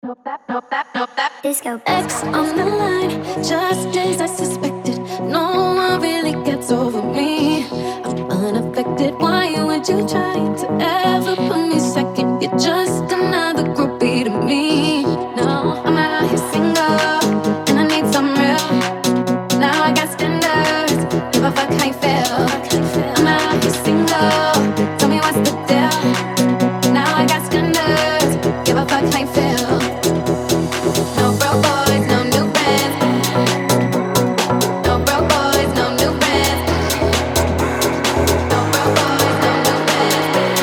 Disco X on the line, just as I suspected. No one really gets over me. I'm unaffected. Why would you try to ever put me second? You're just another groupie to me. No, I'm out here single, and I need some real. Now I got standards. Give a fuck how you feel. I'm out here single. Tell me what's the deal. Now I got standards. Give a fuck how you feel. No broke boys, no new friends. No broke boys, no new friends. No broke boys, no new friends.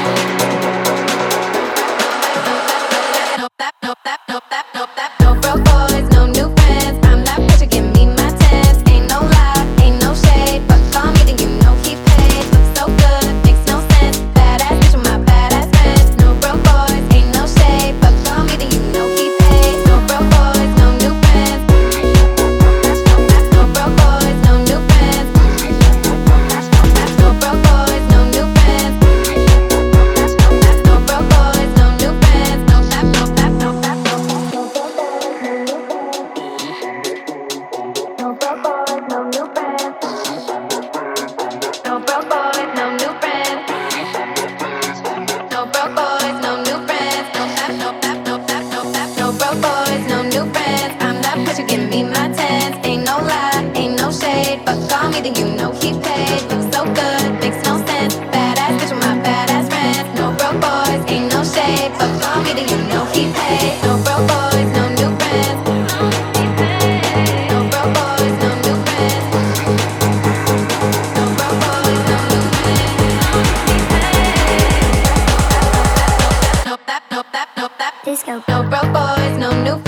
No broke boys, no new friends. I'm that bitch, you give me my tens. Ain't no lie, ain't no shade, but call me then you know he paid. Looks so good, makes no sense. Badass bitch with my badass friends. No broke boys, ain't no shade, but call me then you know he paid. No broke boys, no new friends. No broke boys, no new friends. No broke boys, no new friends. No broke boys, no new friends. No tap, no tap, no tap, no tap. No broke boys, no new friends. No broke boys, no new friends. No broke boys, no new friends. No tap, no tap, no tap, no tap. No broke boys, no new friends. I'm that bitch, you give me my tens. Ain't no lie, ain't no shade, but call me then you know he paid. Looks so good, makes no sense. Badass bitch with my badass friends. No broke boys, ain't no shade, but call me then you know he paid. No broke boys, no new friends. No broke boys, no new friends. No broke boys, no new friends. No tap, no tap, no tap. Disco. No broke boys, no new friends.